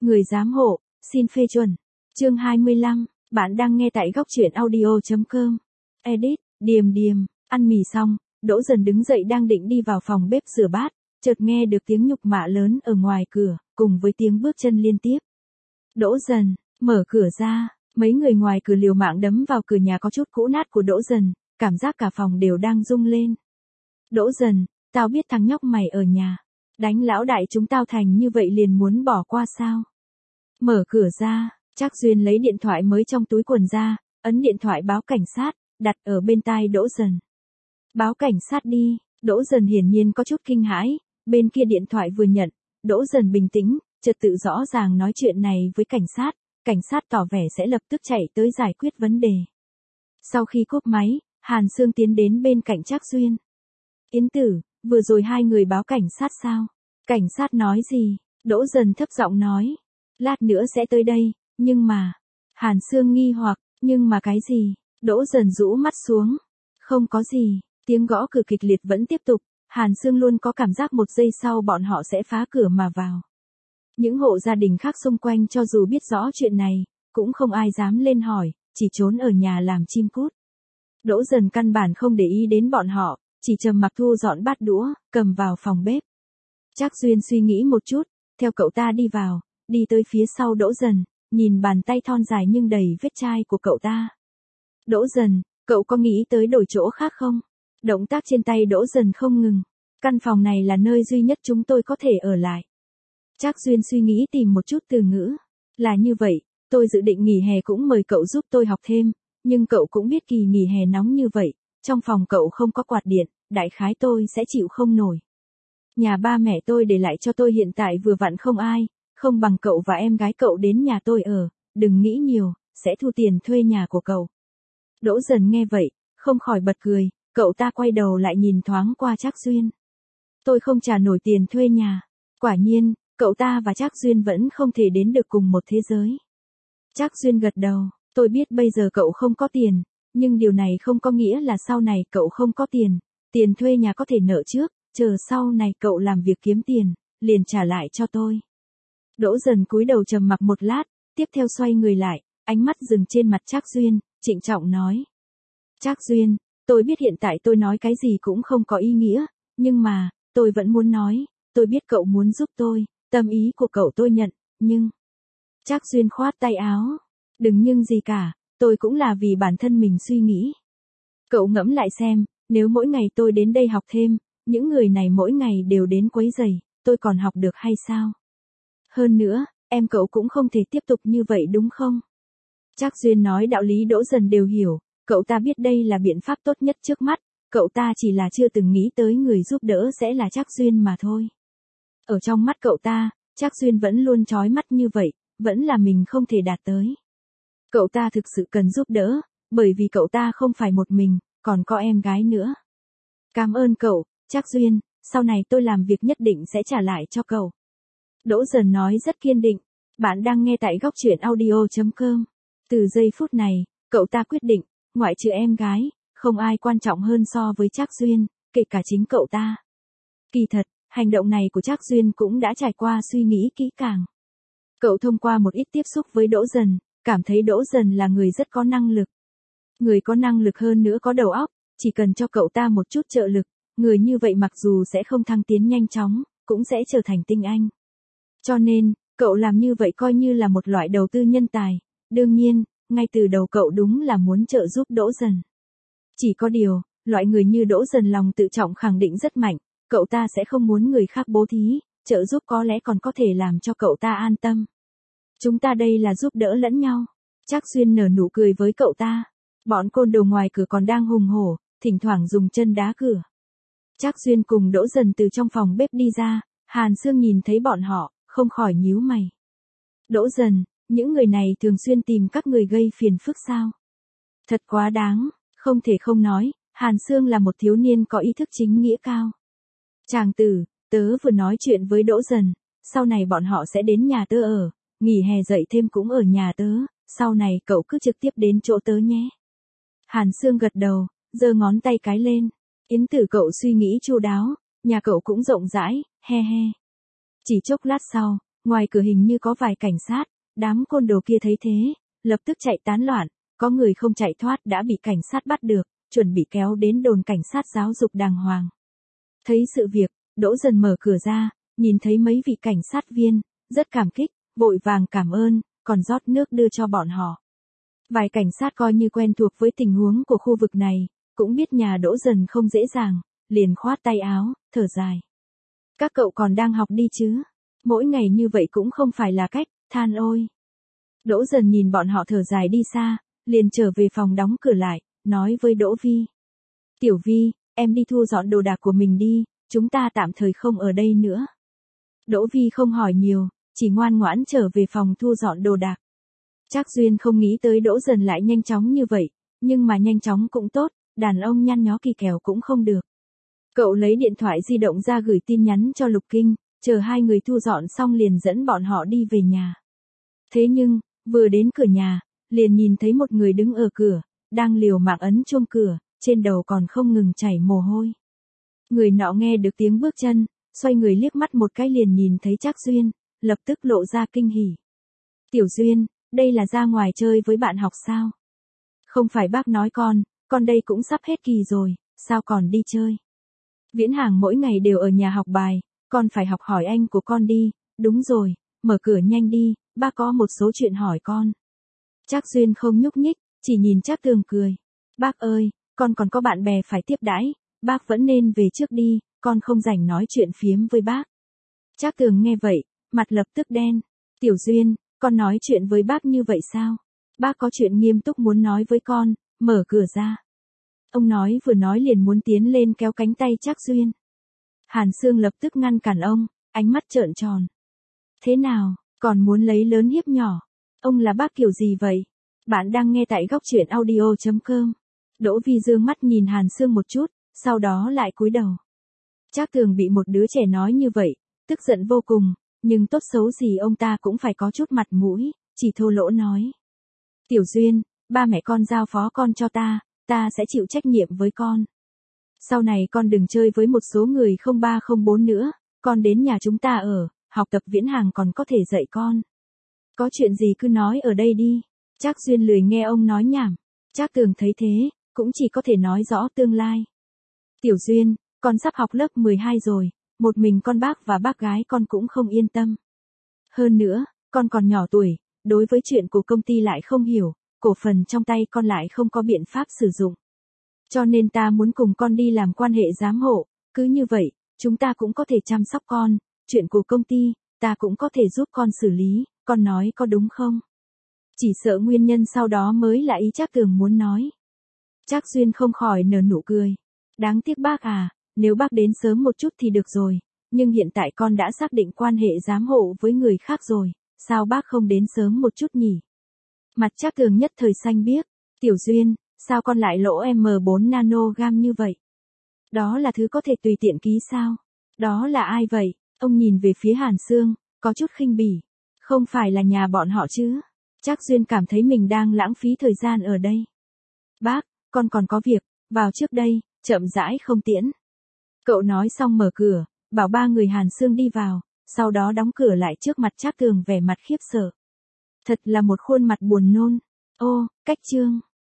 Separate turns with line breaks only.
Người giám hộ, xin phê chuẩn. Chương 25, bạn đang nghe tại góc truyện audio.com. Edit, Điềm Điềm, ăn mì xong, Đỗ Dần đứng dậy đang định đi vào phòng bếp rửa bát, chợt nghe được tiếng nhục mạ lớn ở ngoài cửa, cùng với tiếng bước chân liên tiếp. Đỗ Dần, mở cửa ra, mấy người ngoài cửa liều mạng đấm vào cửa nhà có chút cũ nát của Đỗ Dần, cảm giác cả phòng đều đang rung lên. Đỗ Dần, tao biết thằng nhóc mày ở nhà, đánh lão đại chúng tao thành như vậy liền muốn bỏ qua sao? Mở cửa ra, Trác Duyên lấy điện thoại mới trong túi quần ra, ấn điện thoại báo cảnh sát, đặt ở bên tai Đỗ Dần. Báo cảnh sát đi, Đỗ Dần hiển nhiên có chút kinh hãi, bên kia điện thoại vừa nhận, Đỗ Dần bình tĩnh, trật tự rõ ràng nói chuyện này với cảnh sát tỏ vẻ sẽ lập tức chạy tới giải quyết vấn đề. Sau khi cúp máy, Hàn Sương tiến đến bên cạnh Trác Duyên. Yến Tử, vừa rồi hai người báo cảnh sát sao? Cảnh sát nói gì? Đỗ Dần thấp giọng nói. Lát nữa sẽ tới đây, nhưng mà... Hàn Sương nghi hoặc, nhưng mà cái gì? Đỗ Dần rũ mắt xuống. Không có gì, tiếng gõ cửa kịch liệt vẫn tiếp tục, Hàn Sương luôn có cảm giác một giây sau bọn họ sẽ phá cửa mà vào. Những hộ gia đình khác xung quanh cho dù biết rõ chuyện này, cũng không ai dám lên hỏi, chỉ trốn ở nhà làm chim cút. Đỗ Dần căn bản không để ý đến bọn họ, chỉ trầm mặc thu dọn bát đũa, cầm vào phòng bếp. Trác Duyên suy nghĩ một chút, theo cậu ta đi vào, đi tới phía sau Đỗ Dần, nhìn bàn tay thon dài nhưng đầy vết chai của cậu ta. Đỗ Dần, cậu có nghĩ tới đổi chỗ khác không? Động tác trên tay Đỗ Dần không ngừng. Căn phòng này là nơi duy nhất chúng tôi có thể ở lại. Trác Duyên suy nghĩ tìm một chút từ ngữ. Là như vậy, tôi dự định nghỉ hè cũng mời cậu giúp tôi học thêm, nhưng cậu cũng biết kỳ nghỉ hè nóng như vậy, trong phòng cậu không có quạt điện, đại khái tôi sẽ chịu không nổi. Nhà ba mẹ tôi để lại cho tôi hiện tại vừa vặn không ai, không bằng cậu và em gái cậu đến nhà tôi ở, đừng nghĩ nhiều, sẽ thu tiền thuê nhà của cậu. Đỗ Dần nghe vậy, không khỏi bật cười, cậu ta quay đầu lại nhìn thoáng qua Trác Duyên. Tôi không trả nổi tiền thuê nhà. Quả nhiên, cậu ta và Trác Duyên vẫn không thể đến được cùng một thế giới. Trác Duyên gật đầu, tôi biết bây giờ cậu không có tiền, nhưng điều này không có nghĩa là sau này cậu không có tiền, tiền thuê nhà có thể nợ trước, chờ sau này cậu làm việc kiếm tiền, liền trả lại cho tôi. Đỗ Dần cúi đầu trầm mặc một lát, tiếp theo xoay người lại, ánh mắt dừng trên mặt Trác Duyên, trịnh trọng nói. Trác Duyên, tôi biết hiện tại tôi nói cái gì cũng không có ý nghĩa, nhưng mà, tôi vẫn muốn nói, tôi biết cậu muốn giúp tôi, tâm ý của cậu tôi nhận, nhưng... Trác Duyên khoát tay áo. Đừng nhưng gì cả, tôi cũng là vì bản thân mình suy nghĩ. Cậu ngẫm lại xem, nếu mỗi ngày tôi đến đây học thêm, những người này mỗi ngày đều đến quấy rầy, tôi còn học được hay sao? Hơn nữa, em cậu cũng không thể tiếp tục như vậy đúng không? Trác Duyên nói đạo lý Đỗ Dần đều hiểu, cậu ta biết đây là biện pháp tốt nhất trước mắt, cậu ta chỉ là chưa từng nghĩ tới người giúp đỡ sẽ là Trác Duyên mà thôi. Ở trong mắt cậu ta, Trác Duyên vẫn luôn chói mắt như vậy, vẫn là mình không thể đạt tới. Cậu ta thực sự cần giúp đỡ, bởi vì cậu ta không phải một mình, còn có em gái nữa. Cảm ơn cậu, Trác Duyên, sau này tôi làm việc nhất định sẽ trả lại cho cậu. Đỗ Dần nói rất kiên định, bạn đang nghe tại góc truyện audio.com. Từ giây phút này, cậu ta quyết định, ngoại trừ em gái, không ai quan trọng hơn so với Trác Duyên, kể cả chính cậu ta. Kỳ thật, hành động này của Trác Duyên cũng đã trải qua suy nghĩ kỹ càng. Cậu thông qua một ít tiếp xúc với Đỗ Dần, cảm thấy Đỗ Dần là người rất có năng lực. Người có năng lực hơn nữa có đầu óc, chỉ cần cho cậu ta một chút trợ lực, người như vậy mặc dù sẽ không thăng tiến nhanh chóng, cũng sẽ trở thành tinh anh. Cho nên, cậu làm như vậy coi như là một loại đầu tư nhân tài. Đương nhiên, ngay từ đầu cậu đúng là muốn trợ giúp Đỗ Dần. Chỉ có điều, loại người như Đỗ Dần lòng tự trọng khẳng định rất mạnh, cậu ta sẽ không muốn người khác bố thí, trợ giúp có lẽ còn có thể làm cho cậu ta an tâm. Chúng ta đây là giúp đỡ lẫn nhau. Trác Duyên nở nụ cười với cậu ta. Bọn côn đồ ngoài cửa còn đang hùng hổ, thỉnh thoảng dùng chân đá cửa. Trác Duyên cùng Đỗ Dần từ trong phòng bếp đi ra, Hàn Sương nhìn thấy bọn họ, không khỏi nhíu mày. Đỗ Dần, những người này thường xuyên tìm các người gây phiền phức sao? Thật quá đáng, không thể không nói, Hàn Sương là một thiếu niên có ý thức chính nghĩa cao. Chàng tử, tớ vừa nói chuyện với Đỗ Dần, sau này bọn họ sẽ đến nhà tớ ở, nghỉ hè dậy thêm cũng ở nhà tớ, sau này cậu cứ trực tiếp đến chỗ tớ nhé. Hàn Sương gật đầu, giơ ngón tay cái lên. Yến Tử cậu suy nghĩ chu đáo, nhà cậu cũng rộng rãi, he he. Chỉ chốc lát sau, Ngoài cửa hình như có vài cảnh sát, đám côn đồ kia thấy thế, lập tức chạy tán loạn, có người không chạy thoát đã bị cảnh sát bắt được, chuẩn bị kéo đến đồn cảnh sát giáo dục đàng hoàng. Thấy sự việc, Đỗ Dần mở cửa ra, nhìn thấy mấy vị cảnh sát viên, rất cảm kích, vội vàng cảm ơn, còn rót nước đưa cho bọn họ. Vài cảnh sát coi như quen thuộc với tình huống của khu vực này, cũng biết nhà Đỗ Dần không dễ dàng, liền khoát tay áo, thở dài. Các cậu còn đang học đi chứ? Mỗi ngày như vậy cũng không phải là cách, than ôi. Đỗ Dần nhìn bọn họ thở dài đi xa, liền trở về phòng đóng cửa lại, nói với Đỗ Vi. Tiểu Vi, em đi thu dọn đồ đạc của mình đi, chúng ta tạm thời không ở đây nữa. Đỗ Vi không hỏi nhiều, chỉ ngoan ngoãn trở về phòng thu dọn đồ đạc. Trác Duyên không nghĩ tới Đỗ Dần lại nhanh chóng như vậy, nhưng mà nhanh chóng cũng tốt, đàn ông nhăn nhó kỳ kèo cũng không được. Cậu lấy điện thoại di động ra gửi tin nhắn cho Lục Kinh, chờ hai người thu dọn xong liền dẫn bọn họ đi về nhà. Thế nhưng, vừa đến cửa nhà, liền nhìn thấy một người đứng ở cửa, đang liều mạng ấn chuông cửa, trên đầu còn không ngừng chảy mồ hôi. Người nọ nghe được tiếng bước chân, xoay người liếc mắt một cái liền nhìn thấy Trác Duyên, lập tức lộ ra kinh hỉ. Tiểu Duyên, đây là ra ngoài chơi với bạn học sao? Không phải bác nói con đây cũng sắp hết kỳ rồi, sao còn đi chơi? Viễn Hàng mỗi ngày đều ở nhà học bài, con phải học hỏi anh của con đi, đúng rồi, mở cửa nhanh đi, bác có một số chuyện hỏi con. Trác Duyên không nhúc nhích, chỉ nhìn Trác Tường cười. Bác ơi, con còn có bạn bè phải tiếp đãi, bác vẫn nên về trước đi, con không rảnh nói chuyện phiếm với bác. Trác Tường nghe vậy, mặt lập tức đen. Tiểu Duyên, con nói chuyện với bác như vậy sao? Bác có chuyện nghiêm túc muốn nói với con, mở cửa ra. Ông nói vừa nói liền muốn tiến lên kéo cánh tay Trác Duyên. Hàn Sương lập tức ngăn cản ông, ánh mắt trợn tròn. Thế nào, còn muốn lấy lớn hiếp nhỏ? Ông là bác kiểu gì vậy? Bạn đang nghe tại góc truyện audio.com. Đỗ Vi dương mắt nhìn Hàn Sương một chút, sau đó lại cúi đầu. Trác Tường bị một đứa trẻ nói như vậy, tức giận vô cùng, nhưng tốt xấu gì ông ta cũng phải có chút mặt mũi, chỉ thô lỗ nói. Tiểu Duyên, ba mẹ con giao phó con cho ta sẽ chịu trách nhiệm với con. Sau này con đừng chơi với một số người 0304 nữa, con đến nhà chúng ta ở, học tập Viễn Hàng còn có thể dạy con. Có chuyện gì cứ nói ở đây đi. Trác Duyên lười nghe ông nói nhảm. Trác Tường thấy thế, cũng chỉ có thể nói rõ tương lai. Tiểu Duyên, con sắp học lớp 12 rồi, một mình con bác và bác gái con cũng không yên tâm. Hơn nữa, con còn nhỏ tuổi, đối với chuyện của công ty lại không hiểu, cổ phần trong tay con lại không có biện pháp sử dụng. Cho nên ta muốn cùng con đi làm quan hệ giám hộ, cứ như vậy, chúng ta cũng có thể chăm sóc con, chuyện của công ty, ta cũng có thể giúp con xử lý, con nói có đúng không? Chỉ sợ nguyên nhân sau đó mới là ý Trác Tường muốn nói. Trác Duyên không khỏi nở nụ cười. Đáng tiếc bác à, nếu bác đến sớm một chút thì được rồi, nhưng hiện tại con đã xác định quan hệ giám hộ với người khác rồi, sao bác không đến sớm một chút nhỉ? Mặt Trác Tường nhất thời xanh biếc. Tiểu Duyên, sao con lại lỗ M4 nanogam như vậy? Đó là thứ có thể tùy tiện ký sao? Đó là ai vậy? Ông nhìn về phía Hàn Sương, có chút khinh bỉ. Không phải là nhà bọn họ chứ? Trác Duyên cảm thấy mình đang lãng phí thời gian ở đây. Bác, con còn có việc, vào trước đây, chậm rãi không tiễn. Cậu nói xong mở cửa, bảo ba người Hàn Sương đi vào, sau đó đóng cửa lại trước mặt Trác Tường vẻ mặt khiếp sợ. Thật là một khuôn mặt buồn nôn. Ô, cách chương.